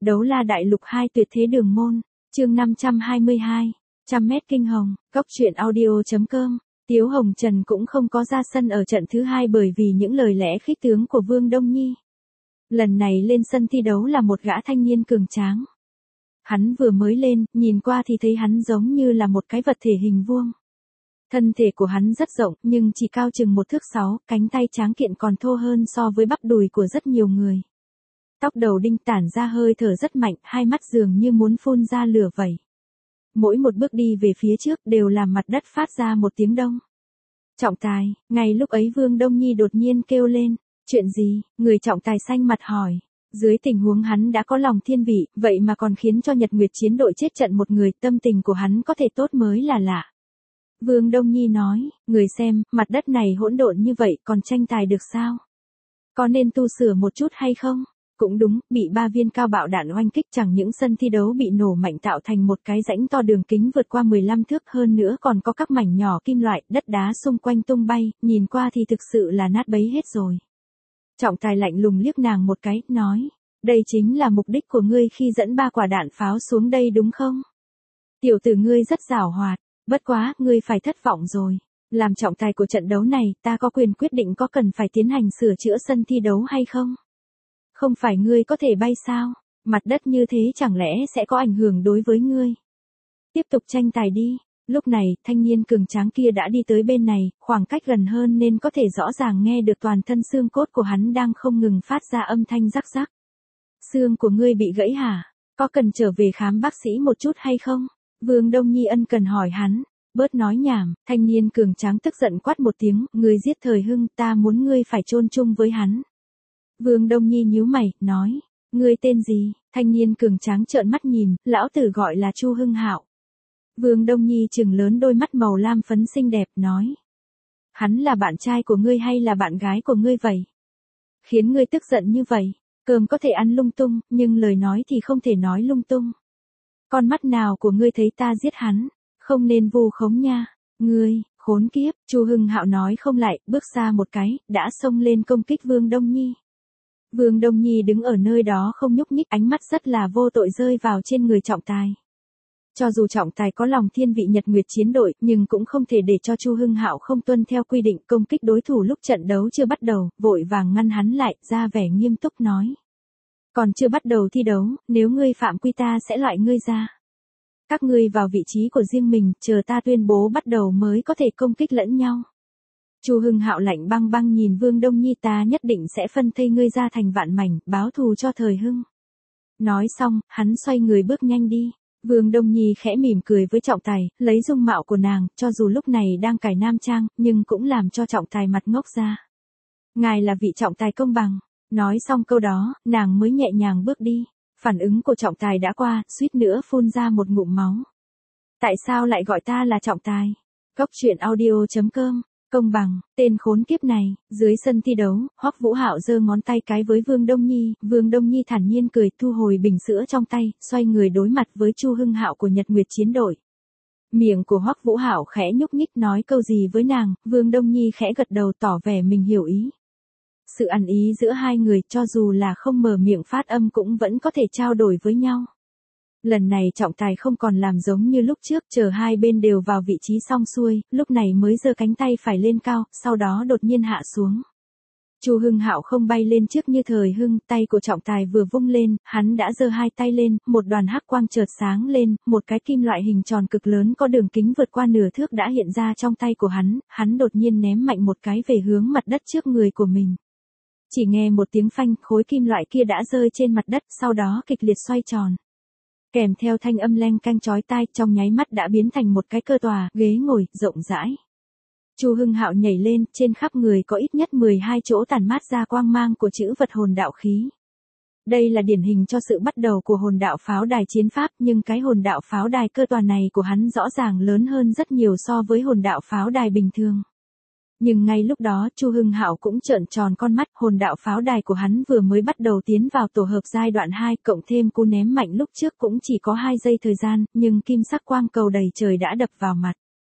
Đấu la đại lục 2 tuyệt thế đường môn, chương 522, trăm mét kinh hồng, góc truyện audio.com. Tiếu Hồng Trần cũng không có ra sân ở trận thứ 2 bởi vì những lời lẽ khích tướng của Vương Đông Nhi. Lần này lên sân thi đấu là một gã thanh niên cường tráng. Hắn vừa mới lên, nhìn qua thì thấy hắn giống như là một cái vật thể hình vuông. Thân thể của hắn rất rộng nhưng chỉ cao chừng 1 thước 6, cánh tay tráng kiện còn thô hơn so với bắp đùi của rất nhiều người. Tóc đầu đinh tản ra hơi thở rất mạnh, hai mắt dường như muốn phun ra lửa vậy. Mỗi một bước đi về phía trước đều làm mặt đất phát ra một tiếng đông. Trọng tài, ngay lúc ấy Vương Đông Nhi đột nhiên kêu lên, chuyện gì, người trọng tài xanh mặt hỏi. Dưới tình huống hắn đã có lòng thiên vị, vậy mà còn khiến cho Nhật Nguyệt chiến đội chết trận một người, tâm tình của hắn có thể tốt mới là lạ. Vương Đông Nhi nói, người xem, mặt đất này hỗn độn như vậy còn tranh tài được sao? Có nên tu sửa một chút hay không? Cũng đúng, bị 3 viên cao bạo đạn oanh kích chẳng những sân thi đấu bị nổ mạnh tạo thành một cái rãnh to đường kính vượt qua 15 thước, hơn nữa còn có các mảnh nhỏ kim loại, đất đá xung quanh tung bay, nhìn qua thì thực sự là nát bấy hết rồi. Trọng tài lạnh lùng liếc nàng một cái, nói, đây chính là mục đích của ngươi khi dẫn 3 quả đạn pháo xuống đây đúng không? Tiểu tử ngươi rất giảo hoạt, bất quá, ngươi phải thất vọng rồi. Làm trọng tài của trận đấu này, ta có quyền quyết định có cần phải tiến hành sửa chữa sân thi đấu hay không? Không phải ngươi có thể bay sao? Mặt đất như thế chẳng lẽ sẽ có ảnh hưởng đối với ngươi? Tiếp tục tranh tài đi. Lúc này, thanh niên cường tráng kia đã đi tới bên này, khoảng cách gần hơn nên có thể rõ ràng nghe được toàn thân xương cốt của hắn đang không ngừng phát ra âm thanh rắc rắc. Xương của ngươi bị gãy hả? Có cần trở về khám bác sĩ một chút hay không? Vương Đông Nhi ân cần hỏi hắn. Bớt nói nhảm, thanh niên cường tráng tức giận quát một tiếng, ngươi giết Thời Hưng, ta muốn ngươi phải chôn chung với hắn. Vương Đông Nhi nhíu mày, nói, ngươi tên gì? Thanh niên cường tráng trợn mắt nhìn, lão tử gọi là Chu Hưng Hạo. Vương Đông Nhi trừng lớn đôi mắt màu lam phấn xinh đẹp, nói, hắn là bạn trai của ngươi hay là bạn gái của ngươi vậy? Khiến ngươi tức giận như vậy, cơm có thể ăn lung tung, nhưng lời nói thì không thể nói lung tung. Con mắt nào của ngươi thấy ta giết hắn, không nên vu khống nha, ngươi, khốn kiếp, Chu Hưng Hạo nói không lại, bước ra một cái, đã xông lên công kích Vương Đông Nhi. Vương Đông Nhi đứng ở nơi đó không nhúc nhích, ánh mắt rất là vô tội rơi vào trên người trọng tài. Cho dù trọng tài có lòng thiên vị Nhật Nguyệt chiến đội, nhưng cũng không thể để cho Chu Hưng Hạo không tuân theo quy định công kích đối thủ lúc trận đấu chưa bắt đầu, vội vàng ngăn hắn lại, ra vẻ nghiêm túc nói. Còn chưa bắt đầu thi đấu, nếu ngươi phạm quy ta sẽ loại ngươi ra. Các ngươi vào vị trí của riêng mình, chờ ta tuyên bố bắt đầu mới có thể công kích lẫn nhau. Chu Hưng Hạo lạnh băng băng nhìn Vương Đông Nhi, ta nhất định sẽ phân thây ngươi ra thành vạn mảnh, báo thù cho Thời Hưng. Nói xong, hắn xoay người bước nhanh đi. Vương Đông Nhi khẽ mỉm cười với trọng tài, lấy dung mạo của nàng, cho dù lúc này đang cải nam trang, nhưng cũng làm cho trọng tài mặt ngốc ra. Ngài là vị trọng tài công bằng. Nói xong câu đó, nàng mới nhẹ nhàng bước đi. Phản ứng của trọng tài đã qua, suýt nữa phun ra một ngụm máu. Tại sao lại gọi ta là trọng tài? Góc truyện audio.com. Công bằng, tên khốn kiếp này. Dưới sân thi đấu, Hoắc Vũ Hạo giơ ngón tay cái với Vương Đông Nhi, Vương Đông Nhi thản nhiên cười, thu hồi bình sữa trong tay, xoay người đối mặt với Chu Hưng Hạo của Nhật Nguyệt chiến đội. Miệng của Hoắc Vũ Hạo khẽ nhúc nhích nói câu gì với nàng, Vương Đông Nhi khẽ gật đầu tỏ vẻ mình hiểu ý. Sự ăn ý giữa hai người, cho dù là không mở miệng phát âm cũng vẫn có thể trao đổi với nhau. Lần này trọng tài không còn làm giống như lúc trước, chờ hai bên đều vào vị trí xong xuôi, lúc này mới giơ cánh tay phải lên cao, sau đó đột nhiên hạ xuống. Chu Hưng Hạo không bay lên trước như Thời Hưng, tay của trọng tài vừa vung lên, hắn đã giơ hai tay lên, một đoàn hắc quang chợt sáng lên, một cái kim loại hình tròn cực lớn có đường kính vượt qua nửa thước đã hiện ra trong tay của hắn đột nhiên ném mạnh một cái về hướng mặt đất trước người của mình. Chỉ nghe một tiếng phanh, khối kim loại kia đã rơi trên mặt đất, sau đó kịch liệt xoay tròn. Kèm theo thanh âm leng keng chói tai, trong nháy mắt đã biến thành một cái cơ tòa, ghế ngồi, rộng rãi. Chu Hưng Hạo nhảy lên, trên khắp người có ít nhất 12 chỗ tản mát ra quang mang của chữ vật hồn đạo khí. Đây là điển hình cho sự bắt đầu của hồn đạo pháo đài chiến pháp, nhưng cái hồn đạo pháo đài cơ tòa này của hắn rõ ràng lớn hơn rất nhiều so với hồn đạo pháo đài bình thường. Nhưng ngay lúc đó, Chu Hưng Hạo cũng trợn tròn con mắt, hồn đạo pháo đài của hắn vừa mới bắt đầu tiến vào tổ hợp giai đoạn 2, cộng thêm cú ném mạnh lúc trước cũng chỉ có 2 giây thời gian, nhưng kim sắc quang cầu đầy trời đã đập vào mặt.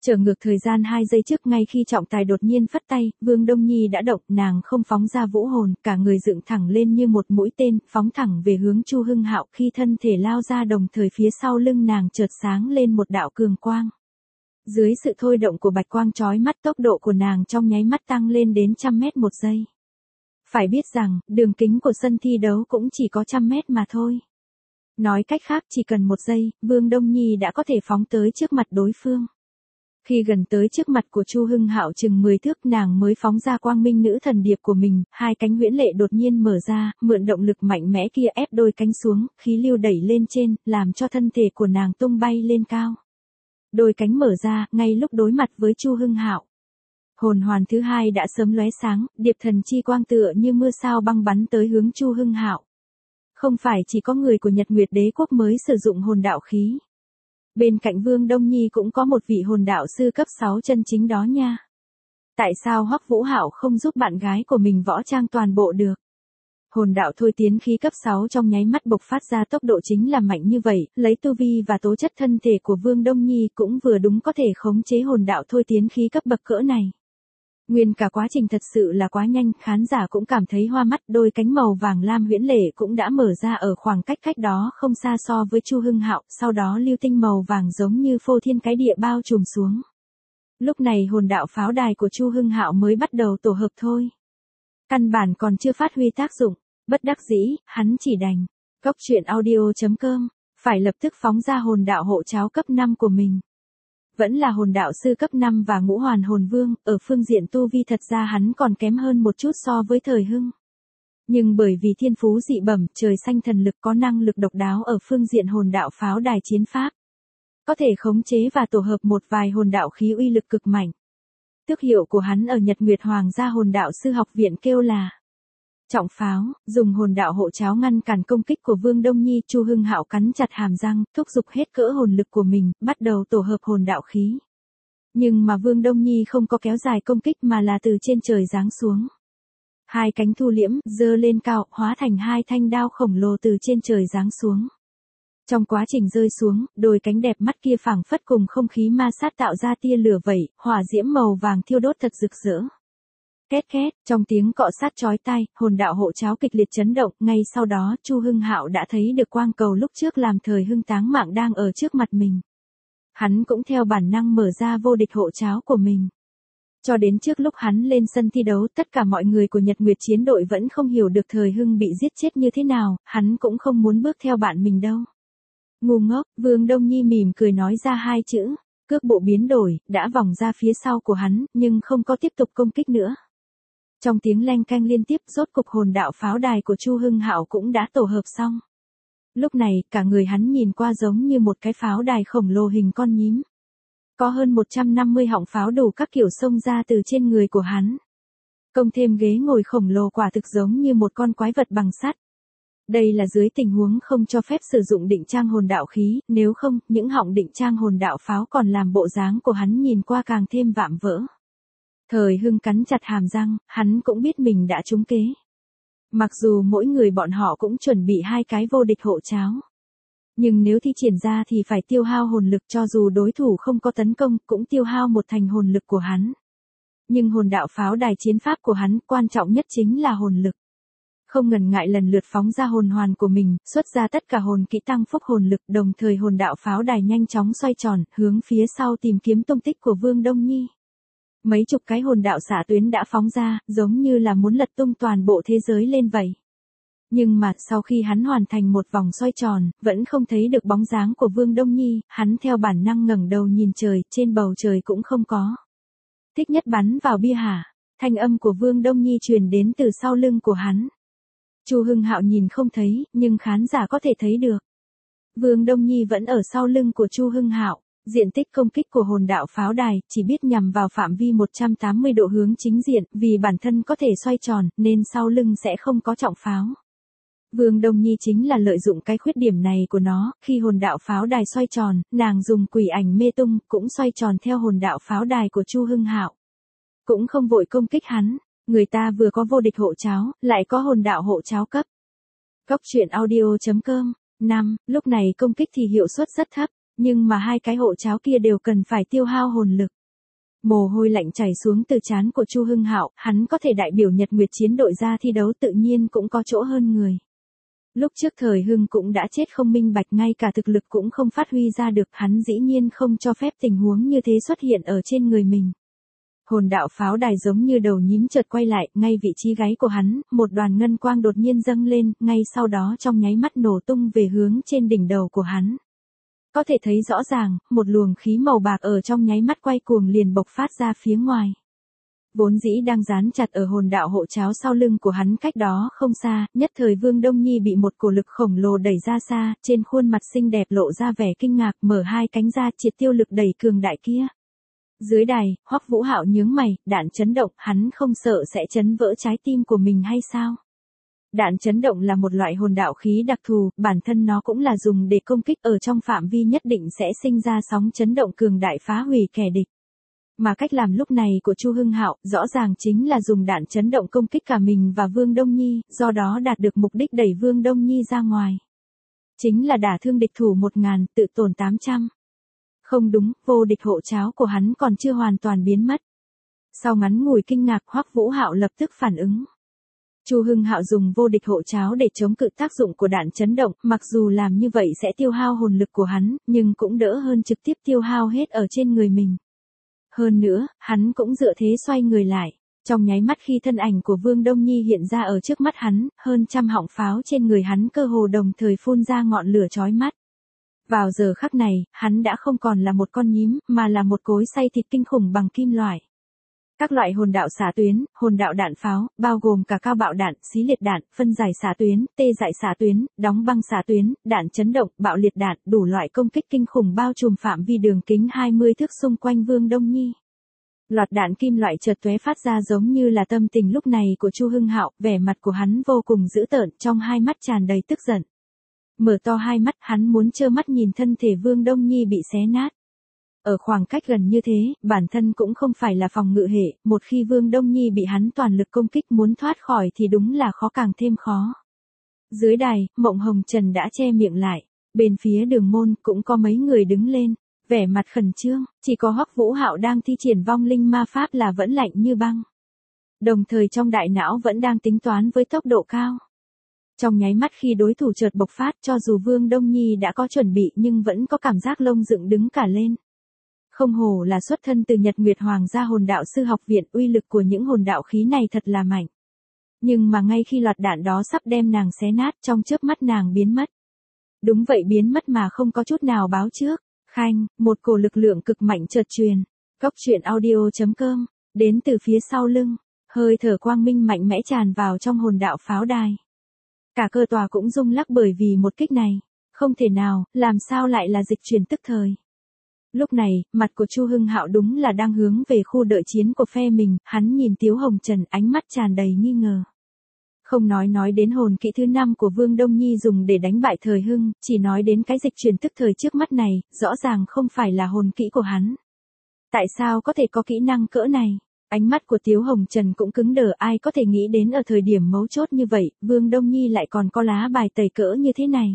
Trở ngược thời gian 2 giây trước ngay khi trọng tài đột nhiên phất tay, Vương Đông Nhi đã động, nàng không phóng ra vũ hồn, cả người dựng thẳng lên như một mũi tên, phóng thẳng về hướng Chu Hưng Hạo, khi thân thể lao ra đồng thời phía sau lưng nàng chợt sáng lên một đạo cường quang. Dưới sự thôi động của bạch quang chói mắt, tốc độ của nàng trong nháy mắt tăng lên đến 100 mét một giây. Phải biết rằng, đường kính của sân thi đấu cũng chỉ có 100 mét mà thôi. Nói cách khác, chỉ cần 1 giây, Vương Đông Nhi đã có thể phóng tới trước mặt đối phương. Khi gần tới trước mặt của Chu Hưng Hạo chừng 10 thước, nàng mới phóng ra quang minh nữ thần điệp của mình, hai cánh huyễn lệ đột nhiên mở ra, mượn động lực mạnh mẽ kia ép đôi cánh xuống, khí lưu đẩy lên trên, làm cho thân thể của nàng tung bay lên cao. Đôi cánh mở ra, ngay lúc đối mặt với Chu Hưng Hạo. Hồn hoàn thứ hai đã sớm lóe sáng, điệp thần chi quang tựa như mưa sao băng bắn tới hướng Chu Hưng Hạo. Không phải chỉ có người của Nhật Nguyệt Đế quốc mới sử dụng hồn đạo khí. Bên cạnh Vương Đông Nhi cũng có một vị hồn đạo sư cấp 6 chân chính đó nha. Tại sao Hoắc Vũ Hạo không giúp bạn gái của mình võ trang toàn bộ được? Hồn đạo thôi tiến khí cấp 6 trong nháy mắt bộc phát ra tốc độ chính là mạnh như vậy, lấy tu vi và tố chất thân thể của Vương Đông Nhi cũng vừa đúng có thể khống chế hồn đạo thôi tiến khí cấp bậc cỡ này. Nguyên cả quá trình thật sự là quá nhanh, khán giả cũng cảm thấy hoa mắt, đôi cánh màu vàng lam huyễn lệ cũng đã mở ra ở khoảng cách đó không xa so với Chu Hưng Hạo, sau đó lưu tinh màu vàng giống như phô thiên cái địa bao trùm xuống. Lúc này hồn đạo pháo đài của Chu Hưng Hạo mới bắt đầu tổ hợp thôi. Căn bản còn chưa phát huy tác dụng, bất đắc dĩ, hắn chỉ đành cóc truyện audio.com, phải lập tức phóng ra hồn đạo hộ cháo cấp 5 của mình. Vẫn là hồn đạo sư cấp 5 và ngũ hoàn hồn vương, ở phương diện tu vi thật ra hắn còn kém hơn một chút so với thời Hưng. Nhưng bởi vì thiên phú dị bẩm, trời xanh thần lực có năng lực độc đáo ở phương diện hồn đạo pháo đài chiến pháp. Có thể khống chế và tổ hợp một vài hồn đạo khí uy lực cực mạnh. Tước hiệu của hắn ở Nhật Nguyệt Hoàng gia hồn đạo sư học viện kêu là trọng pháo, dùng hồn đạo hộ cháo ngăn cản công kích của Vương Đông Nhi. Chu Hưng Hạo cắn chặt hàm răng, thúc giục hết cỡ hồn lực của mình, bắt đầu tổ hợp hồn đạo khí. Nhưng mà Vương Đông Nhi không có kéo dài công kích mà là từ trên trời giáng xuống. Hai cánh thu liễm, giơ lên cao, hóa thành hai thanh đao khổng lồ từ trên trời giáng xuống. Trong quá trình rơi xuống, đôi cánh đẹp mắt kia phảng phất cùng không khí ma sát tạo ra tia lửa vẩy, hỏa diễm màu vàng thiêu đốt thật rực rỡ. Két két, trong tiếng cọ sát chói tai, hồn đạo hộ cháo kịch liệt chấn động, ngay sau đó Chu Hưng Hạo đã thấy được quang cầu lúc trước làm thời Hưng táng mạng đang ở trước mặt mình. Hắn cũng theo bản năng mở ra vô địch hộ cháo của mình. Cho đến trước lúc hắn lên sân thi đấu, tất cả mọi người của Nhật Nguyệt chiến đội vẫn không hiểu được thời Hưng bị giết chết như thế nào, hắn cũng không muốn bước theo bạn mình đâu. Ngu ngốc, Vương Đông Nhi mỉm cười nói ra hai chữ, cước bộ biến đổi, đã vòng ra phía sau của hắn, nhưng không có tiếp tục công kích nữa. Trong tiếng leng keng liên tiếp, rốt cục hồn đạo pháo đài của Chu Hưng Hạo cũng đã tổ hợp xong. Lúc này, cả người hắn nhìn qua giống như một cái pháo đài khổng lồ hình con nhím. Có hơn 150 họng pháo đủ các kiểu xông ra từ trên người của hắn. Cộng thêm ghế ngồi khổng lồ quả thực giống như một con quái vật bằng sắt. Đây là dưới tình huống không cho phép sử dụng định trang hồn đạo khí, nếu không, những họng định trang hồn đạo pháo còn làm bộ dáng của hắn nhìn qua càng thêm vạm vỡ. Thời Hưng cắn chặt hàm răng, hắn cũng biết mình đã trúng kế. Mặc dù mỗi người bọn họ cũng chuẩn bị hai cái vô địch hộ cháo. Nhưng nếu thi triển ra thì phải tiêu hao hồn lực, cho dù đối thủ không có tấn công, cũng tiêu hao một thành hồn lực của hắn. Nhưng hồn đạo pháo đài chiến pháp của hắn, quan trọng nhất chính là hồn lực. Không ngần ngại lần lượt phóng ra hồn hoàn của mình, xuất ra tất cả hồn kỹ tăng phúc hồn lực, đồng thời hồn đạo pháo đài nhanh chóng xoay tròn, hướng phía sau tìm kiếm tung tích của Vương Đông Nhi. Mấy chục cái hồn đạo xạ tuyến đã phóng ra, giống như là muốn lật tung toàn bộ thế giới lên vậy. Nhưng mà, sau khi hắn hoàn thành một vòng xoay tròn, vẫn không thấy được bóng dáng của Vương Đông Nhi, hắn theo bản năng ngẩng đầu nhìn trời, trên bầu trời cũng không có. Thích nhất bắn vào bia hả? Thanh âm của Vương Đông Nhi truyền đến từ sau lưng của hắn. Chu Hưng Hạo nhìn không thấy, nhưng khán giả có thể thấy được. Vương Đông Nhi vẫn ở sau lưng của Chu Hưng Hạo. Diện tích công kích của hồn đạo pháo đài chỉ biết nhằm vào phạm vi 180 độ hướng chính diện, vì bản thân có thể xoay tròn, nên sau lưng sẽ không có trọng pháo. Vương Đông Nhi chính là lợi dụng cái khuyết điểm này của nó, khi hồn đạo pháo đài xoay tròn, nàng dùng quỷ ảnh mê tung, cũng xoay tròn theo hồn đạo pháo đài của Chu Hưng Hạo. Cũng không vội công kích hắn, người ta vừa có vô địch hộ cháo, lại có hồn đạo hộ cháo cấp. Cóc truyện audio.com. 5. Lúc này công kích thì hiệu suất rất thấp. Nhưng mà hai cái hộ cháo kia đều cần phải tiêu hao hồn lực. Mồ hôi lạnh chảy xuống từ trán của Chu Hưng Hạo, hắn có thể đại biểu Nhật Nguyệt chiến đội ra thi đấu tự nhiên cũng có chỗ hơn người. Lúc trước Thời Hưng cũng đã chết không minh bạch, ngay cả thực lực cũng không phát huy ra được, hắn dĩ nhiên không cho phép tình huống như thế xuất hiện ở trên người mình. Hồn đạo pháo đài giống như đầu nhím chợt quay lại, ngay vị trí gáy của hắn, một đoàn ngân quang đột nhiên dâng lên, ngay sau đó trong nháy mắt nổ tung về hướng trên đỉnh đầu của hắn. Có thể thấy rõ ràng, một luồng khí màu bạc ở trong nháy mắt quay cuồng liền bộc phát ra phía ngoài. Vốn dĩ đang dán chặt ở hồn đạo hộ cháo sau lưng của hắn cách đó không xa, nhất thời Vương Đông Nhi bị một cổ lực khổng lồ đẩy ra xa, trên khuôn mặt xinh đẹp lộ ra vẻ kinh ngạc, mở hai cánh ra triệt tiêu lực đẩy cường đại kia. Dưới đài, Hoắc Vũ Hạo nhướng mày, đạn chấn động, hắn không sợ sẽ chấn vỡ trái tim của mình hay sao? Đạn chấn động là một loại hồn đạo khí đặc thù, bản thân nó cũng là dùng để công kích, ở trong phạm vi nhất định sẽ sinh ra sóng chấn động cường đại phá hủy kẻ địch. Mà cách làm lúc này của Chu Hưng Hạo rõ ràng chính là dùng đạn chấn động công kích cả mình và Vương Đông Nhi, do đó đạt được mục đích đẩy Vương Đông Nhi ra ngoài. Chính là đả thương địch thủ 1000, tự tổn 800. Không đúng, vô địch hộ cháo của hắn còn chưa hoàn toàn biến mất. Sau ngắn ngủi kinh ngạc, Hoắc Vũ Hạo lập tức phản ứng. Chu Hưng Hạo dùng vô địch hộ cháo để chống cự tác dụng của đạn chấn động, mặc dù làm như vậy sẽ tiêu hao hồn lực của hắn, nhưng cũng đỡ hơn trực tiếp tiêu hao hết ở trên người mình. Hơn nữa, hắn cũng dựa thế xoay người lại. Trong nháy mắt khi thân ảnh của Vương Đông Nhi hiện ra ở trước mắt hắn, hơn trăm họng pháo trên người hắn cơ hồ đồng thời phun ra ngọn lửa chói mắt. Vào giờ khắc này, hắn đã không còn là một con nhím, mà là một cối xay thịt kinh khủng bằng kim loại. Các loại hồn đạo xạ tuyến, hồn đạo đạn pháo, bao gồm cả cao bạo đạn, xí liệt đạn, phân giải xạ tuyến, tê dại xạ tuyến, đóng băng xạ tuyến, đạn chấn động, bạo liệt đạn, đủ loại công kích kinh khủng bao trùm phạm vi đường kính 20 thước xung quanh Vương Đông Nhi. Loạt đạn kim loại chợt tóe phát ra giống như là tâm tình lúc này của Chu Hưng Hạo, vẻ mặt của hắn vô cùng dữ tợn, trong hai mắt tràn đầy tức giận. Mở to hai mắt, hắn muốn trơ mắt nhìn thân thể Vương Đông Nhi bị xé nát. Ở khoảng cách gần như thế, bản thân cũng không phải là phòng ngự hệ, một khi Vương Đông Nhi bị hắn toàn lực công kích muốn thoát khỏi thì đúng là khó càng thêm khó. Dưới đài, Mộng Hồng Trần đã che miệng lại, bên phía đường môn cũng có mấy người đứng lên, vẻ mặt khẩn trương, chỉ có Hoắc Vũ Hạo đang thi triển vong linh ma pháp là vẫn lạnh như băng. Đồng thời trong đại não vẫn đang tính toán với tốc độ cao. Trong nháy mắt khi đối thủ chợt bộc phát, cho dù Vương Đông Nhi đã có chuẩn bị nhưng vẫn có cảm giác lông dựng đứng cả lên. Không hổ là xuất thân từ Nhật Nguyệt Hoàng gia hồn đạo sư học viện, uy lực của những hồn đạo khí này thật là mạnh. Nhưng mà ngay khi loạt đạn đó sắp đem nàng xé nát, trong chớp mắt nàng biến mất. Đúng vậy, biến mất mà không có chút nào báo trước. Khanh, một cổ lực lượng cực mạnh chợt truyền. Cốc truyện audio.com, đến từ phía sau lưng, hơi thở quang minh mạnh mẽ tràn vào trong hồn đạo pháo đài. Cả cơ tòa cũng rung lắc bởi vì một kích này. Không thể nào, làm sao lại là dịch chuyển tức thời. Lúc này, mặt của Chu Hưng Hạo đúng là đang hướng về khu đợi chiến của phe mình, hắn nhìn Tiếu Hồng Trần, ánh mắt tràn đầy nghi ngờ. Không nói đến hồn kỹ thứ 5 của Vương Đông Nhi dùng để đánh bại Thời Hưng, chỉ nói đến cái dịch chuyển tức thời trước mắt này, rõ ràng không phải là hồn kỹ của hắn. Tại sao có thể có kỹ năng cỡ này? Ánh mắt của Tiếu Hồng Trần cũng cứng đờ, ai có thể nghĩ đến ở thời điểm mấu chốt như vậy, Vương Đông Nhi lại còn có lá bài tẩy cỡ như thế này.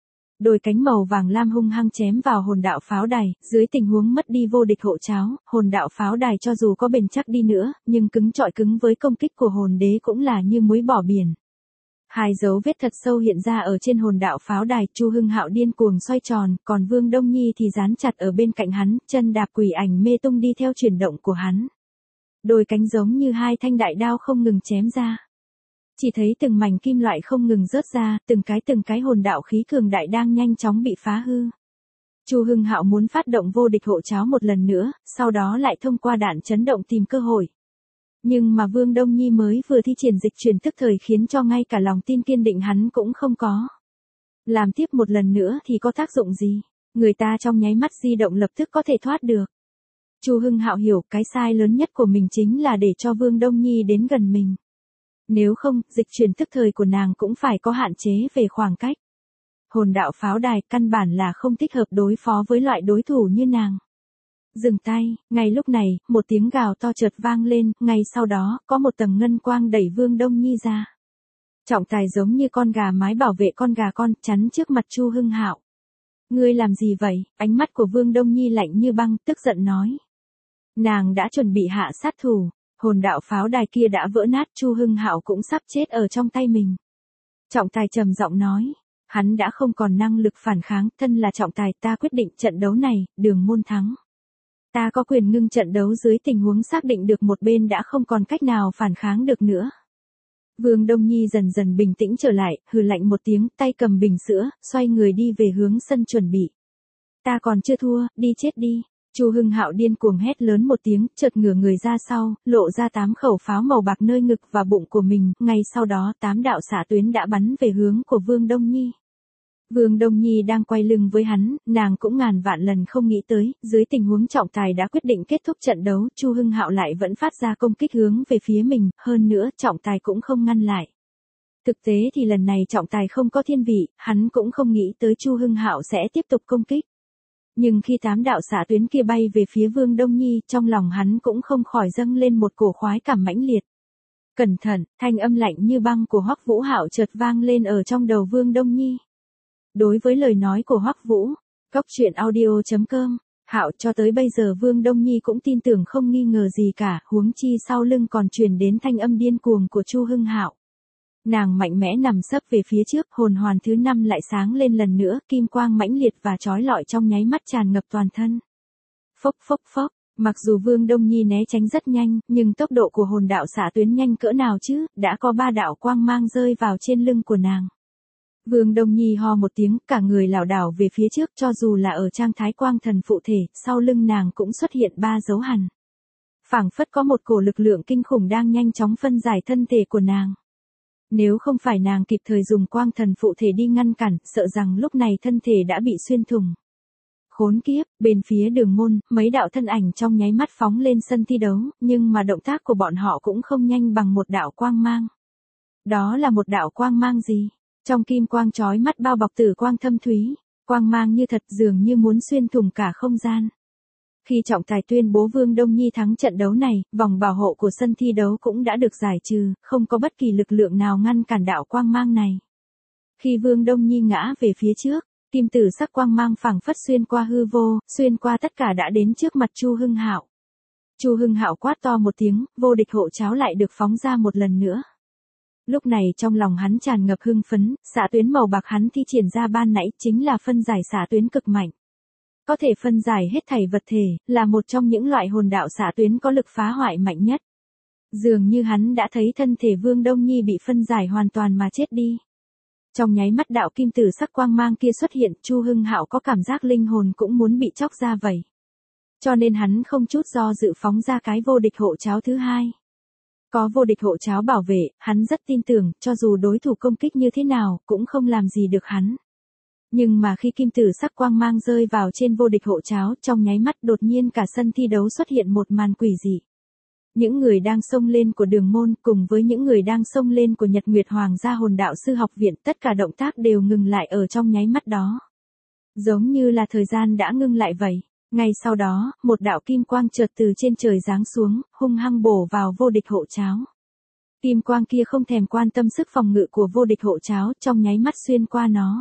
Đôi cánh màu vàng lam hung hăng chém vào hồn đạo pháo đài, dưới tình huống mất đi vô địch hộ cháo, hồn đạo pháo đài cho dù có bền chắc đi nữa, nhưng cứng trọi cứng với công kích của hồn đế cũng là như muối bỏ biển. Hai dấu vết thật sâu hiện ra ở trên hồn đạo pháo đài, Chu Hưng Hạo điên cuồng xoay tròn, còn Vương Đông Nhi thì dán chặt ở bên cạnh hắn, chân đạp quỷ ảnh mê tung đi theo chuyển động của hắn. Đôi cánh giống như hai thanh đại đao không ngừng chém ra. Chỉ thấy từng mảnh kim loại không ngừng rớt ra, từng cái hồn đạo khí cường đại đang nhanh chóng bị phá hư. Chu Hưng Hạo muốn phát động vô địch hộ cháo một lần nữa, sau đó lại thông qua đạn chấn động tìm cơ hội. Nhưng mà Vương Đông Nhi mới vừa thi triển dịch chuyển tức thời khiến cho ngay cả lòng tin kiên định hắn cũng không có. Làm tiếp một lần nữa thì có tác dụng gì? Người ta trong nháy mắt di động lập tức có thể thoát được. Chu Hưng Hạo hiểu cái sai lớn nhất của mình chính là để cho Vương Đông Nhi đến gần mình. Nếu không, dịch chuyển tức thời của nàng cũng phải có hạn chế về khoảng cách. Hồn đạo pháo đài căn bản là không thích hợp đối phó với loại đối thủ như nàng. Dừng tay, ngay lúc này, một tiếng gào to chợt vang lên, ngay sau đó, có một tầng ngân quang đẩy Vương Đông Nhi ra. Trọng tài giống như con gà mái bảo vệ con gà con, chắn trước mặt Chu Hưng Hạo. Ngươi làm gì vậy? Ánh mắt của Vương Đông Nhi lạnh như băng, tức giận nói. Nàng đã chuẩn bị hạ sát thủ, hồn đạo pháo đài kia đã vỡ nát, Chu Hưng Hạo cũng sắp chết ở trong tay mình. Trọng tài trầm giọng nói, hắn đã không còn năng lực phản kháng, thân là trọng tài ta quyết định trận đấu này, Đường Môn thắng. Ta có quyền ngưng trận đấu dưới tình huống xác định được một bên đã không còn cách nào phản kháng được nữa. Vương Đông Nhi dần dần bình tĩnh trở lại, hừ lạnh một tiếng, tay cầm bình sữa, xoay người đi về hướng sân chuẩn bị. Ta còn chưa thua, đi chết đi. Chu Hưng Hạo điên cuồng hét lớn một tiếng, chợt ngửa người ra sau, lộ ra 8 khẩu pháo màu bạc nơi ngực và bụng của mình, ngay sau đó 8 đạo xạ tuyến đã bắn về hướng của Vương Đông Nhi. Vương Đông Nhi đang quay lưng với hắn, nàng cũng ngàn vạn lần không nghĩ tới, dưới tình huống trọng tài đã quyết định kết thúc trận đấu, Chu Hưng Hạo lại vẫn phát ra công kích hướng về phía mình, hơn nữa trọng tài cũng không ngăn lại. Thực tế thì lần này trọng tài không có thiên vị, hắn cũng không nghĩ tới Chu Hưng Hạo sẽ tiếp tục công kích. Nhưng khi 8 đạo xạ tuyến kia bay về phía Vương Đông Nhi, trong lòng hắn cũng không khỏi dâng lên một cổ khoái cảm mãnh liệt. Cẩn thận, thanh âm lạnh như băng của Hoắc Vũ Hạo chợt vang lên ở trong đầu Vương Đông Nhi. Đối với lời nói của Hoắc Vũ, Goctruyện.audio.com, Hạo cho tới bây giờ Vương Đông Nhi cũng tin tưởng không nghi ngờ gì cả, huống chi sau lưng còn truyền đến thanh âm điên cuồng của Chu Hưng Hạo. Nàng mạnh mẽ nằm sấp về phía trước, hồn hoàn thứ 5 lại sáng lên lần nữa, kim quang mãnh liệt và chói lọi trong nháy mắt tràn ngập toàn thân. Phốc phốc phốc, mặc dù Vương Đông Nhi né tránh rất nhanh, nhưng tốc độ của hồn đạo xạ tuyến nhanh cỡ nào chứ, đã có 3 đạo quang mang rơi vào trên lưng của nàng. Vương Đông Nhi ho một tiếng, cả người lảo đảo về phía trước, cho dù là ở trạng thái quang thần phụ thể, sau lưng nàng cũng xuất hiện 3 dấu hằn. Phảng phất có một cổ lực lượng kinh khủng đang nhanh chóng phân giải thân thể của nàng. Nếu không phải nàng kịp thời dùng quang thần phụ thể đi ngăn cản, sợ rằng lúc này thân thể đã bị xuyên thủng. Khốn kiếp, bên phía Đường Môn, mấy đạo thân ảnh trong nháy mắt phóng lên sân thi đấu, nhưng mà động tác của bọn họ cũng không nhanh bằng một đạo quang mang. Đó là một đạo quang mang gì? Trong kim quang chói mắt bao bọc tử quang thâm thúy, quang mang như thật dường như muốn xuyên thủng cả không gian. Khi trọng tài tuyên bố Vương Đông Nhi thắng trận đấu này, vòng bảo hộ của sân thi đấu cũng đã được giải trừ, không có bất kỳ lực lượng nào ngăn cản đạo quang mang này. Khi Vương Đông Nhi ngã về phía trước, kim tử sắc quang mang phảng phất xuyên qua hư vô, xuyên qua tất cả đã đến trước mặt Chu Hưng Hạo. Chu Hưng Hạo quát to một tiếng, vô địch hộ cháo lại được phóng ra một lần nữa. Lúc này trong lòng hắn tràn ngập hưng phấn, xạ tuyến màu bạc hắn thi triển ra ban nãy chính là phân giải xạ tuyến cực mạnh. Có thể phân giải hết thảy vật thể, là một trong những loại hồn đạo xạ tuyến có lực phá hoại mạnh nhất. Dường như hắn đã thấy thân thể Vương Đông Nhi bị phân giải hoàn toàn mà chết đi. Trong nháy mắt đạo kim tử sắc quang mang kia xuất hiện, Chu Hưng Hạo có cảm giác linh hồn cũng muốn bị chóc ra vậy. Cho nên hắn không chút do dự phóng ra cái vô địch hộ cháo thứ 2. Có vô địch hộ cháo bảo vệ, hắn rất tin tưởng, cho dù đối thủ công kích như thế nào, cũng không làm gì được hắn. Nhưng mà khi kim tử sắc quang mang rơi vào trên vô địch hộ cháo, trong nháy mắt đột nhiên cả sân thi đấu xuất hiện một màn quỷ dị. Những người đang xông lên của Đường Môn cùng với những người đang xông lên của Nhật Nguyệt Hoàng gia hồn đạo sư học viện, tất cả động tác đều ngừng lại ở trong nháy mắt đó. Giống như là thời gian đã ngưng lại vậy. Ngay sau đó, một đạo kim quang chợt từ trên trời giáng xuống, hung hăng bổ vào vô địch hộ cháo. Kim quang kia không thèm quan tâm sức phòng ngự của vô địch hộ cháo, trong nháy mắt xuyên qua nó,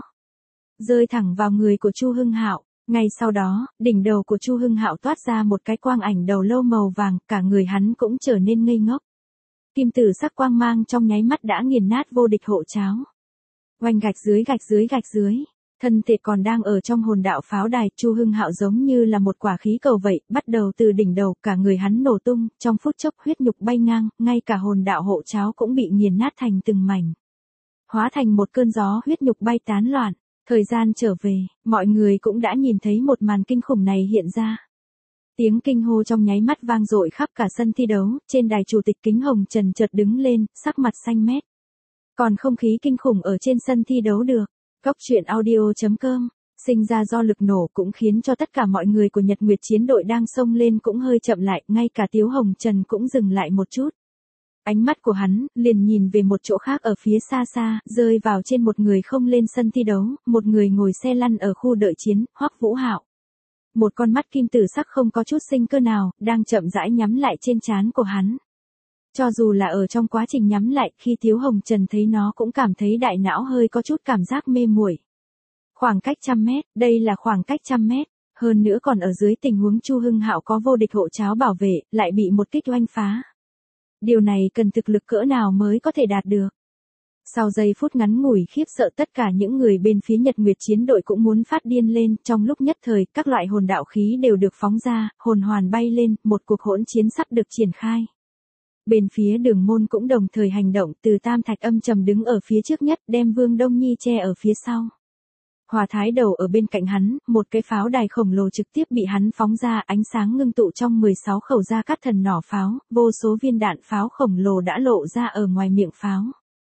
rơi thẳng vào người của Chu Hưng Hạo. Ngay sau đó, đỉnh đầu của Chu Hưng Hạo toát ra một cái quang ảnh đầu lâu màu vàng, cả người hắn cũng trở nên ngây ngốc. Kim tử sắc quang mang trong nháy mắt đã nghiền nát vô địch hộ cháo. Oanh gạch dưới gạch dưới gạch dưới. Thân thể còn đang ở trong hồn đạo pháo đài, Chu Hưng Hạo giống như là một quả khí cầu vậy, bắt đầu từ đỉnh đầu, cả người hắn nổ tung, trong phút chốc huyết nhục bay ngang, ngay cả hồn đạo hộ cháo cũng bị nghiền nát thành từng mảnh. Hóa thành một cơn gió huyết nhục bay tán loạn. Thời gian trở về, mọi người cũng đã nhìn thấy một màn kinh khủng này hiện ra. Tiếng kinh hô trong nháy mắt vang dội khắp cả sân thi đấu, trên đài chủ tịch Kính Hồng Trần chợt đứng lên, sắc mặt xanh mét. Còn không khí kinh khủng ở trên sân thi đấu được. Goctruyện.audio.com, sinh ra do lực nổ cũng khiến cho tất cả mọi người của Nhật Nguyệt chiến đội đang xông lên cũng hơi chậm lại, ngay cả Tiếu Hồng Trần cũng dừng lại một chút. Ánh mắt của hắn liền nhìn về một chỗ khác ở phía xa xa, rơi vào trên một người không lên sân thi đấu, một người ngồi xe lăn ở khu đợi chiến, Hoắc Vũ Hạo. Một con mắt kim tử sắc không có chút sinh cơ nào, đang chậm rãi nhắm lại trên trán của hắn. Cho dù là ở trong quá trình nhắm lại, khi Tiếu Hồng Trần thấy nó cũng cảm thấy đại não hơi có chút cảm giác mê muội. Khoảng cách 100 mét, đây là khoảng cách 100 mét. Hơn nữa còn ở dưới tình huống Chu Hưng Hạo có vô địch hộ cháo bảo vệ, lại bị một kích oanh phá. Điều này cần thực lực cỡ nào mới có thể đạt được. Sau giây phút ngắn ngủi khiếp sợ, tất cả những người bên phía Nhật Nguyệt chiến đội cũng muốn phát điên lên, trong lúc nhất thời, các loại hồn đạo khí đều được phóng ra, hồn hoàn bay lên, một cuộc hỗn chiến sắp được triển khai. Bên phía Đường Môn cũng đồng thời hành động, Từ Tam Thạch âm trầm đứng ở phía trước nhất, đem Vương Đông Nhi che ở phía sau. Hòa Thái Đầu ở bên cạnh hắn, một cái pháo đài khổng lồ trực tiếp bị hắn phóng ra, ánh sáng ngưng tụ trong 16 khẩu gia cát thần nỏ pháo, vô số viên đạn pháo khổng lồ đã lộ ra ở ngoài miệng pháo.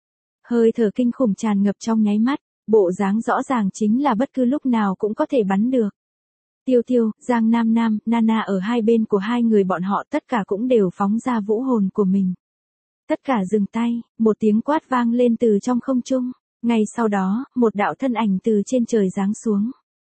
Hơi thở kinh khủng tràn ngập trong nháy mắt, bộ dáng rõ ràng chính là bất cứ lúc nào cũng có thể bắn được. Tiêu Tiêu, Giang Nam Nam, Nana ở hai bên của hai người bọn họ tất cả cũng đều phóng ra vũ hồn của mình. Tất cả dừng tay, một tiếng quát vang lên từ trong không trung. Ngay sau đó, một đạo thân ảnh từ trên trời giáng xuống.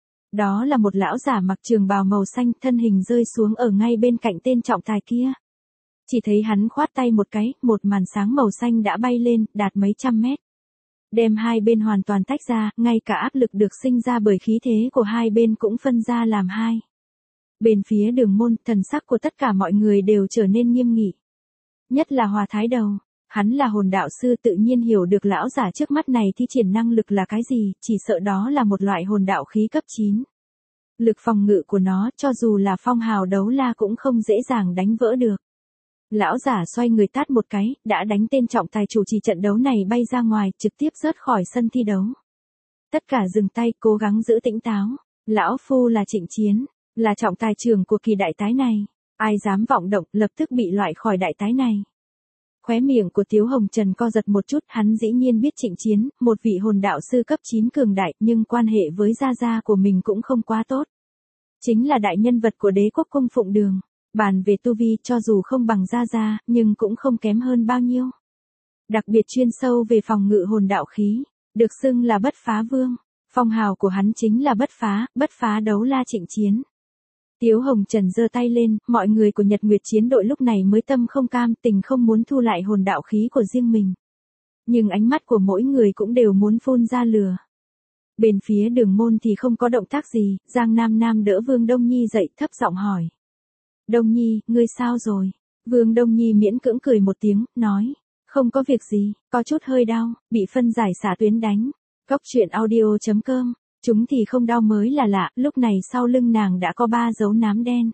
Đó là một lão giả mặc trường bào màu xanh, thân hình rơi xuống ở ngay bên cạnh tên trọng tài kia. Chỉ thấy hắn khoát tay một cái, một màn sáng màu xanh đã bay lên, đạt mấy 100 mét. Đem hai bên hoàn toàn tách ra, ngay cả áp lực được sinh ra bởi khí thế của hai bên cũng phân ra làm hai. Bên phía Đường Môn, thần sắc của tất cả mọi người đều trở nên nghiêm nghị. Nhất là Hòa Thái Đầu. Hắn là hồn đạo sư, tự nhiên hiểu được lão giả trước mắt này thi triển năng lực là cái gì, chỉ sợ đó là một loại hồn đạo khí cấp 9. Lực phòng ngự của nó, cho dù là phong hào đấu la cũng không dễ dàng đánh vỡ được. Lão giả xoay người tát một cái, đã đánh tên trọng tài chủ trì trận đấu này bay ra ngoài, trực tiếp rớt khỏi sân thi đấu. Tất cả dừng tay, cố gắng giữ tĩnh táo. Lão phu là Trịnh Chiến, là trọng tài trưởng của kỳ đại tái này. Ai dám vọng động, lập tức bị loại khỏi đại tái này. Khóe miệng của Tiếu Hồng Trần co giật một chút, hắn dĩ nhiên biết Trịnh Chiến, một vị hồn đạo sư cấp 9 cường đại, nhưng quan hệ với gia gia của mình cũng không quá tốt. Chính là đại nhân vật của Đế quốc cung phụng đường. Bàn về tu vi, cho dù không bằng gia gia, nhưng cũng không kém hơn bao nhiêu. Đặc biệt chuyên sâu về phòng ngự hồn đạo khí, được xưng là bất phá vương. Phong hào của hắn chính là bất phá đấu la Trịnh Chiến. Tiếu Hồng Trần giơ tay lên, mọi người của Nhật Nguyệt chiến đội lúc này mới tâm không cam tình không muốn thu lại hồn đạo khí của riêng mình. Nhưng ánh mắt của mỗi người cũng đều muốn phun ra lửa. Bên phía Đường Môn thì không có động tác gì, Giang Nam Nam đỡ Vương Đông Nhi dậy, thấp giọng hỏi. Đông Nhi, ngươi sao rồi? Vương Đông Nhi miễn cưỡng cười một tiếng, nói. Không có việc gì, có chút hơi đau, bị phân giải xạ tuyến đánh. Cóc truyện audio.com. Chúng thì không đau mới là lạ, lúc này sau lưng nàng đã có 3 dấu nám đen.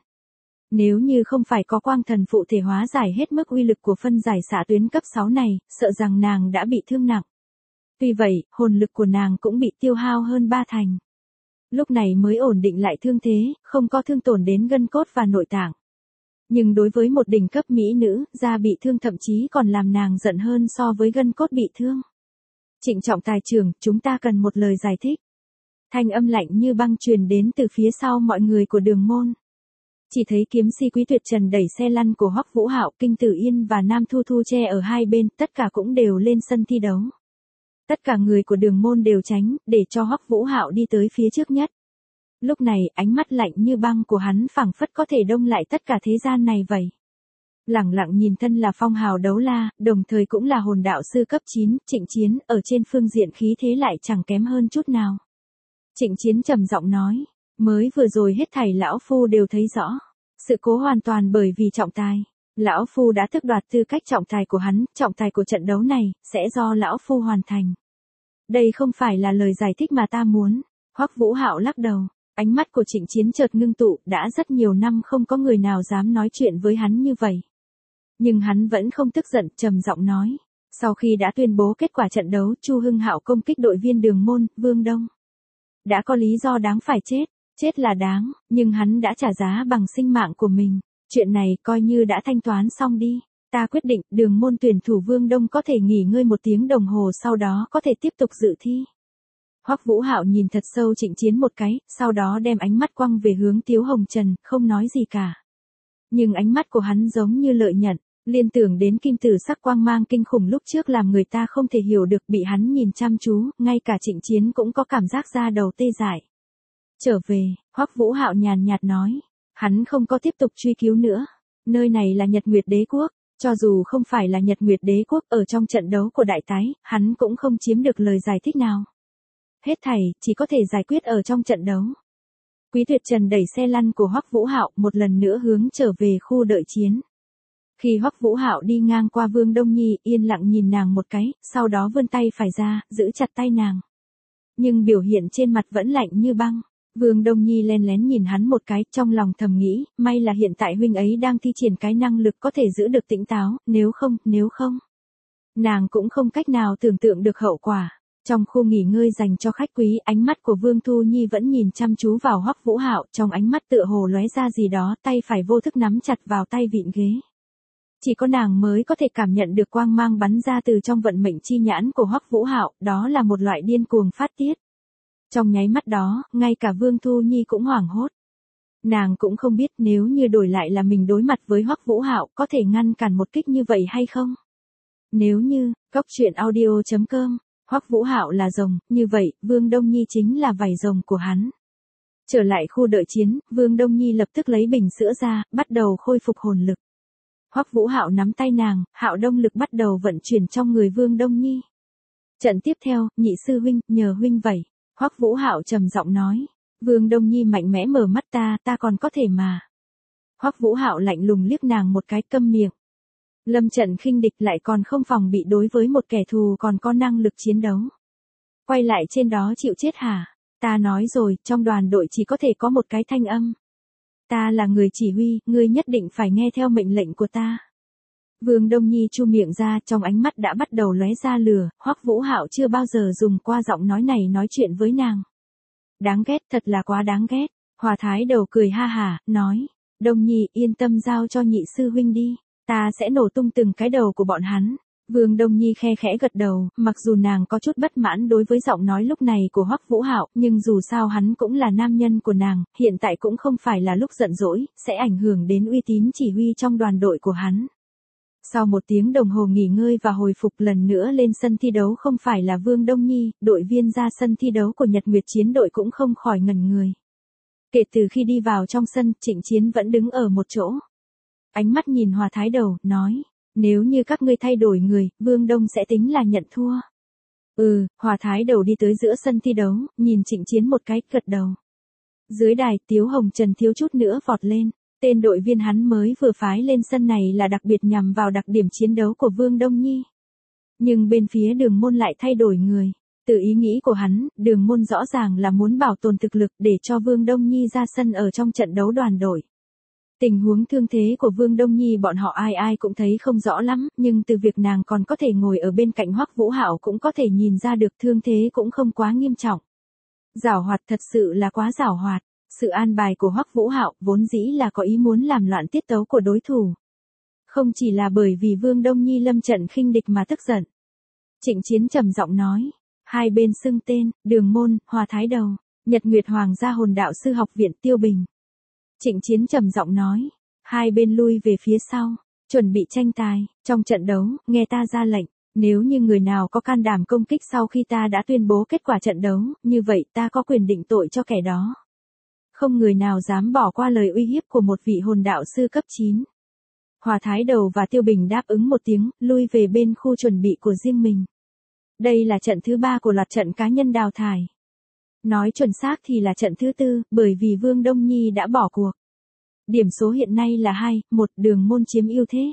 Nếu như không phải có quang thần phụ thể hóa giải hết mức uy lực của phân giải xạ tuyến cấp 6 này, sợ rằng nàng đã bị thương nặng. Tuy vậy, hồn lực của nàng cũng bị tiêu hao hơn 3 thành. Lúc này mới ổn định lại thương thế, không có thương tổn đến gân cốt và nội tạng. Nhưng đối với một đỉnh cấp mỹ nữ, da bị thương thậm chí còn làm nàng giận hơn so với gân cốt bị thương. Trịnh trọng tài trưởng, chúng ta cần một lời giải thích. Thanh âm lạnh như băng truyền đến từ phía sau mọi người của Đường Môn. Chỉ thấy kiếm si Quý Tuyệt Trần đẩy xe lăn của Hoắc Vũ Hạo, Kinh Tử Yên và Nam Thu Thu che ở hai bên, tất cả cũng đều lên sân thi đấu. Tất cả người của Đường Môn đều tránh, để cho Hoắc Vũ Hạo đi tới phía trước nhất. Lúc này, ánh mắt lạnh như băng của hắn phảng phất có thể đông lại tất cả thế gian này vậy. Lẳng lặng nhìn thân là phong hào đấu la, đồng thời cũng là hồn đạo sư cấp 9, Trịnh Chiến, ở trên phương diện khí thế lại chẳng kém hơn chút nào. Trịnh Chiến trầm giọng nói, mới vừa rồi hết thảy lão phu đều thấy rõ. Sự cố hoàn toàn bởi vì trọng tài. Lão phu đã tước đoạt tư cách trọng tài của hắn, trọng tài của trận đấu này, sẽ do lão phu hoàn thành. Đây không phải là lời giải thích mà ta muốn. Hoắc Vũ Hạo lắc đầu, ánh mắt của Trịnh Chiến chợt ngưng tụ, đã rất nhiều năm không có người nào dám nói chuyện với hắn như vậy. Nhưng hắn vẫn không tức giận, trầm giọng nói. Sau khi đã tuyên bố kết quả trận đấu, Chu Hưng Hạo công kích đội viên Đường Môn, Vương Đông. Đã có lý do đáng phải chết, chết là đáng, nhưng hắn đã trả giá bằng sinh mạng của mình. Chuyện này coi như đã thanh toán xong đi. Ta quyết định, Đường Môn tuyển thủ Vương Đông có thể nghỉ ngơi 1 tiếng đồng hồ, sau đó có thể tiếp tục dự thi. Hoắc Vũ Hạo nhìn thật sâu Trịnh Chiến một cái, sau đó đem ánh mắt quăng về hướng Tiếu Hồng Trần, không nói gì cả. Nhưng ánh mắt của hắn giống như lợi nhận, liên tưởng đến kim tử sắc quang mang kinh khủng lúc trước làm người ta không thể hiểu được, bị hắn nhìn chăm chú, ngay cả Trịnh Chiến cũng có cảm giác da đầu tê dại. Trở về, Hoắc Vũ Hạo nhàn nhạt nói, hắn không có tiếp tục truy cứu nữa. Nơi này là Nhật Nguyệt Đế Quốc, cho dù không phải là Nhật Nguyệt Đế Quốc, ở trong trận đấu của đại tái, hắn cũng không chiếm được lời giải thích nào. Hết thảy chỉ có thể giải quyết ở trong trận đấu. Quý Tuyệt Trần đẩy xe lăn của Hoắc Vũ Hạo một lần nữa hướng trở về khu đợi chiến. Khi Hoắc Vũ Hạo đi ngang qua Vương Đông Nhi, yên lặng nhìn nàng một cái, sau đó vươn tay phải ra, giữ chặt tay nàng. Nhưng biểu hiện trên mặt vẫn lạnh như băng. Vương Đông Nhi len lén nhìn hắn một cái, trong lòng thầm nghĩ, may là hiện tại huynh ấy đang thi triển cái năng lực có thể giữ được tỉnh táo, nếu không. Nàng cũng không cách nào tưởng tượng được hậu quả. Trong khu nghỉ ngơi dành cho khách quý, ánh mắt của Vương Thu Nhi vẫn nhìn chăm chú vào Hoắc Vũ Hạo, trong ánh mắt tựa hồ lóe ra gì đó, tay phải vô thức nắm chặt vào tay vịn ghế. Chỉ có nàng mới có thể cảm nhận được quang mang bắn ra từ trong vận mệnh chi nhãn của Hoắc Vũ Hạo, đó là một loại điên cuồng phát tiết. Trong nháy mắt đó, ngay cả Vương Thu Nhi cũng hoảng hốt. Nàng cũng không biết nếu như đổi lại là mình đối mặt với Hoắc Vũ Hạo có thể ngăn cản một kích như vậy hay không. Nếu như, goctruyện.audio.com, Hoắc Vũ Hạo là rồng, như vậy, Vương Đông Nhi chính là vảy rồng của hắn. Trở lại khu đợi chiến, Vương Đông Nhi lập tức lấy bình sữa ra, bắt đầu khôi phục hồn lực. Hoắc Vũ Hạo nắm tay nàng, Hạo Đông lực bắt đầu vận chuyển trong người Vương Đông Nhi. Trận tiếp theo, nhị sư huynh, nhờ huynh vậy. Hoắc Vũ Hạo trầm giọng nói. Vương Đông Nhi mạnh mẽ mở mắt ta còn có thể mà. Hoắc Vũ Hạo lạnh lùng liếc nàng một cái, câm miệng. Lâm trận khinh địch lại còn không phòng bị đối với một kẻ thù còn có năng lực chiến đấu. Quay lại trên đó chịu chết hả? Ta nói rồi, trong đoàn đội chỉ có thể có một cái thanh âm. Ta là người chỉ huy, ngươi nhất định phải nghe theo mệnh lệnh của ta. Vương Đông Nhi chu miệng ra, trong ánh mắt đã bắt đầu lóe ra lửa, Hoắc Vũ Hạo chưa bao giờ dùng qua giọng nói này nói chuyện với nàng. Đáng ghét, thật là quá đáng ghét. Hòa Thái Đầu cười ha hả, nói, Đông Nhi yên tâm giao cho nhị sư huynh đi, ta sẽ nổ tung từng cái đầu của bọn hắn. Vương Đông Nhi khe khẽ gật đầu, mặc dù nàng có chút bất mãn đối với giọng nói lúc này của Hoắc Vũ Hạo, nhưng dù sao hắn cũng là nam nhân của nàng, hiện tại cũng không phải là lúc giận dỗi, sẽ ảnh hưởng đến uy tín chỉ huy trong đoàn đội của hắn. Sau 1 tiếng đồng hồ nghỉ ngơi và hồi phục lần nữa lên sân thi đấu không phải là Vương Đông Nhi, đội viên ra sân thi đấu của Nhật Nguyệt chiến đội cũng không khỏi ngẩn người. Kể từ khi đi vào trong sân, Trịnh Chiến vẫn đứng ở một chỗ. Ánh mắt nhìn Hòa Thái Đầu, nói, nếu như các ngươi thay đổi người, Vương Đông sẽ tính là nhận thua. Hòa Thái Đầu đi tới giữa sân thi đấu, nhìn Trịnh Chiến một cái, gật đầu. Dưới đài, Tiếu Hồng Trần thiếu chút nữa vọt lên. Tên đội viên hắn mới vừa phái lên sân này là đặc biệt nhằm vào đặc điểm chiến đấu của Vương Đông Nhi. Nhưng bên phía Đường Môn lại thay đổi người. Từ ý nghĩ của hắn, Đường Môn rõ ràng là muốn bảo tồn thực lực để cho Vương Đông Nhi ra sân ở trong trận đấu đoàn đội. Tình huống thương thế của Vương Đông Nhi bọn họ ai cũng thấy không rõ lắm, nhưng từ việc nàng còn có thể ngồi ở bên cạnh Hoắc Vũ Hạo cũng có thể nhìn ra được thương thế cũng không quá nghiêm trọng. Giảo hoạt, thật sự là quá giảo hoạt. Sự an bài của Hoắc Vũ Hạo vốn dĩ là có ý muốn làm loạn tiết tấu của đối thủ. Không chỉ là bởi vì Vương Đông Nhi lâm trận khinh địch mà tức giận. Trịnh Chiến trầm giọng nói, hai bên xưng tên, Đường Môn, Hòa Thái Đầu, Nhật Nguyệt Hoàng gia Hồn Đạo sư học viện Tiêu Bình. Trịnh Chiến trầm giọng nói, hai bên lui về phía sau, chuẩn bị tranh tài, trong trận đấu, nghe ta ra lệnh, nếu như người nào có can đảm công kích sau khi ta đã tuyên bố kết quả trận đấu, như vậy ta có quyền định tội cho kẻ đó. Không người nào dám bỏ qua lời uy hiếp của một vị hồn đạo sư cấp 9. Hòa Thái Đầu và Tiêu Bình đáp ứng một tiếng, lui về bên khu chuẩn bị của riêng mình. Đây là trận thứ 3 của loạt trận cá nhân đào thải. Nói chuẩn xác thì là trận thứ 4, bởi vì Vương Đông Nhi đã bỏ cuộc. Điểm số hiện nay là 2-1, Đường Môn chiếm ưu thế.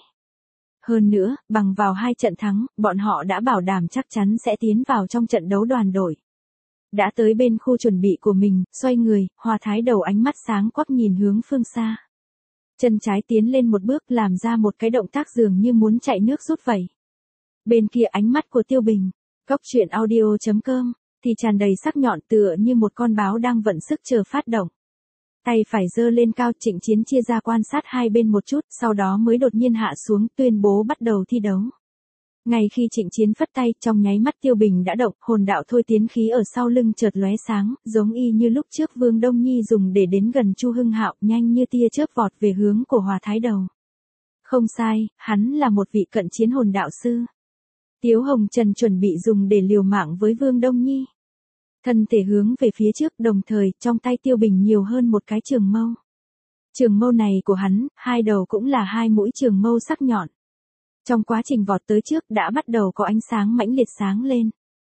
Hơn nữa, bằng vào 2 trận thắng, bọn họ đã bảo đảm chắc chắn sẽ tiến vào trong trận đấu đoàn đội. Đã tới bên khu chuẩn bị của mình, xoay người, Hòa Thái Đầu ánh mắt sáng quắc nhìn hướng phương xa. Chân trái tiến lên một bước làm ra một cái động tác dường như muốn chạy nước rút vậy. Bên kia ánh mắt của Tiêu Bình, goctruyện.audio.com, thì tràn đầy sắc nhọn tựa như một con báo đang vận sức chờ phát động. Tay phải giơ lên cao, Trịnh Chiến chia ra quan sát hai bên một chút, sau đó mới đột nhiên hạ xuống, tuyên bố bắt đầu thi đấu. Ngay khi Trịnh Chiến phất tay, trong nháy mắt Tiêu Bình đã động, hồn đạo thôi tiến khí ở sau lưng chợt lóe sáng, giống y như lúc trước Vương Đông Nhi dùng để đến gần Chu Hưng Hạo, nhanh như tia chớp vọt về hướng của Hòa Thái Đầu. Không sai, hắn là một vị cận chiến hồn đạo sư. Tiếu Hồng Trần chuẩn bị dùng để liều mạng với Vương Đông Nhi. Thân thể hướng về phía trước, đồng thời, trong tay Tiêu Bình nhiều hơn một cái trường mâu. Trường mâu này của hắn, hai đầu cũng là hai mũi trường mâu sắc nhọn. Trong quá trình vọt tới trước đã bắt đầu có ánh sáng mãnh liệt sáng lên.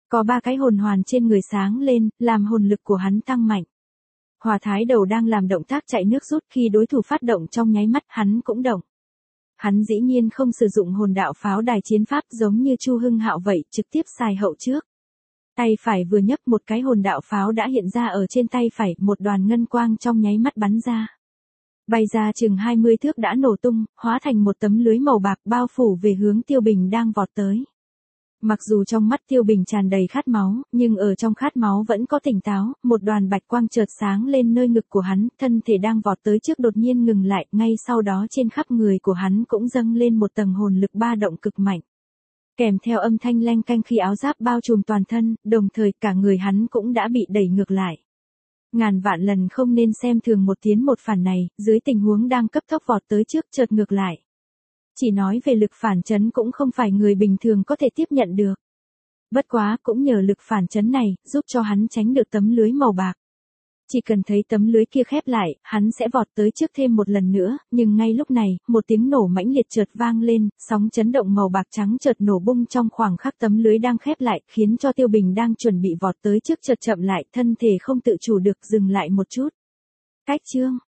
Có 3 cái hồn hoàn trên người sáng lên, làm hồn lực của hắn tăng mạnh. Hỏa Thái Đầu đang làm động tác chạy nước rút, khi đối thủ phát động trong nháy mắt hắn cũng động. Hắn dĩ nhiên không sử dụng hồn đạo pháo đài chiến pháp giống như Chu Hưng Hạo vậy, trực tiếp xài hậu trước. Tay phải vừa nhấc, một cái hồn đạo pháo đã hiện ra ở trên tay phải, một đoàn ngân quang trong nháy mắt bắn ra. Bay ra chừng 20 thước đã nổ tung, hóa thành một tấm lưới màu bạc bao phủ về hướng Tiêu Bình đang vọt tới. Mặc dù trong mắt Tiêu Bình tràn đầy khát máu, nhưng ở trong khát máu vẫn có tỉnh táo, một đoàn bạch quang chợt sáng lên nơi ngực của hắn, thân thể đang vọt tới trước đột nhiên ngừng lại, ngay sau đó trên khắp người của hắn cũng dâng lên một tầng hồn lực ba động cực mạnh. Kèm theo âm thanh leng canh khi áo giáp bao trùm toàn thân, đồng thời cả người hắn cũng đã bị đẩy ngược lại. Ngàn vạn lần không nên xem thường một tiến một phản này, dưới tình huống đang cấp tốc vọt tới trước chợt ngược lại. Chỉ nói về lực phản chấn cũng không phải người bình thường có thể tiếp nhận được. Bất quá cũng nhờ lực phản chấn này, giúp cho hắn tránh được tấm lưới màu bạc. Chỉ cần thấy tấm lưới kia khép lại, hắn sẽ vọt tới trước thêm một lần nữa, nhưng ngay lúc này, một tiếng nổ mãnh liệt chợt vang lên, sóng chấn động màu bạc trắng chợt nổ bung trong khoảng khắc tấm lưới đang khép lại, khiến cho Tiêu Bình đang chuẩn bị vọt tới trước chợt chậm lại, thân thể không tự chủ được dừng lại một chút. Cách chương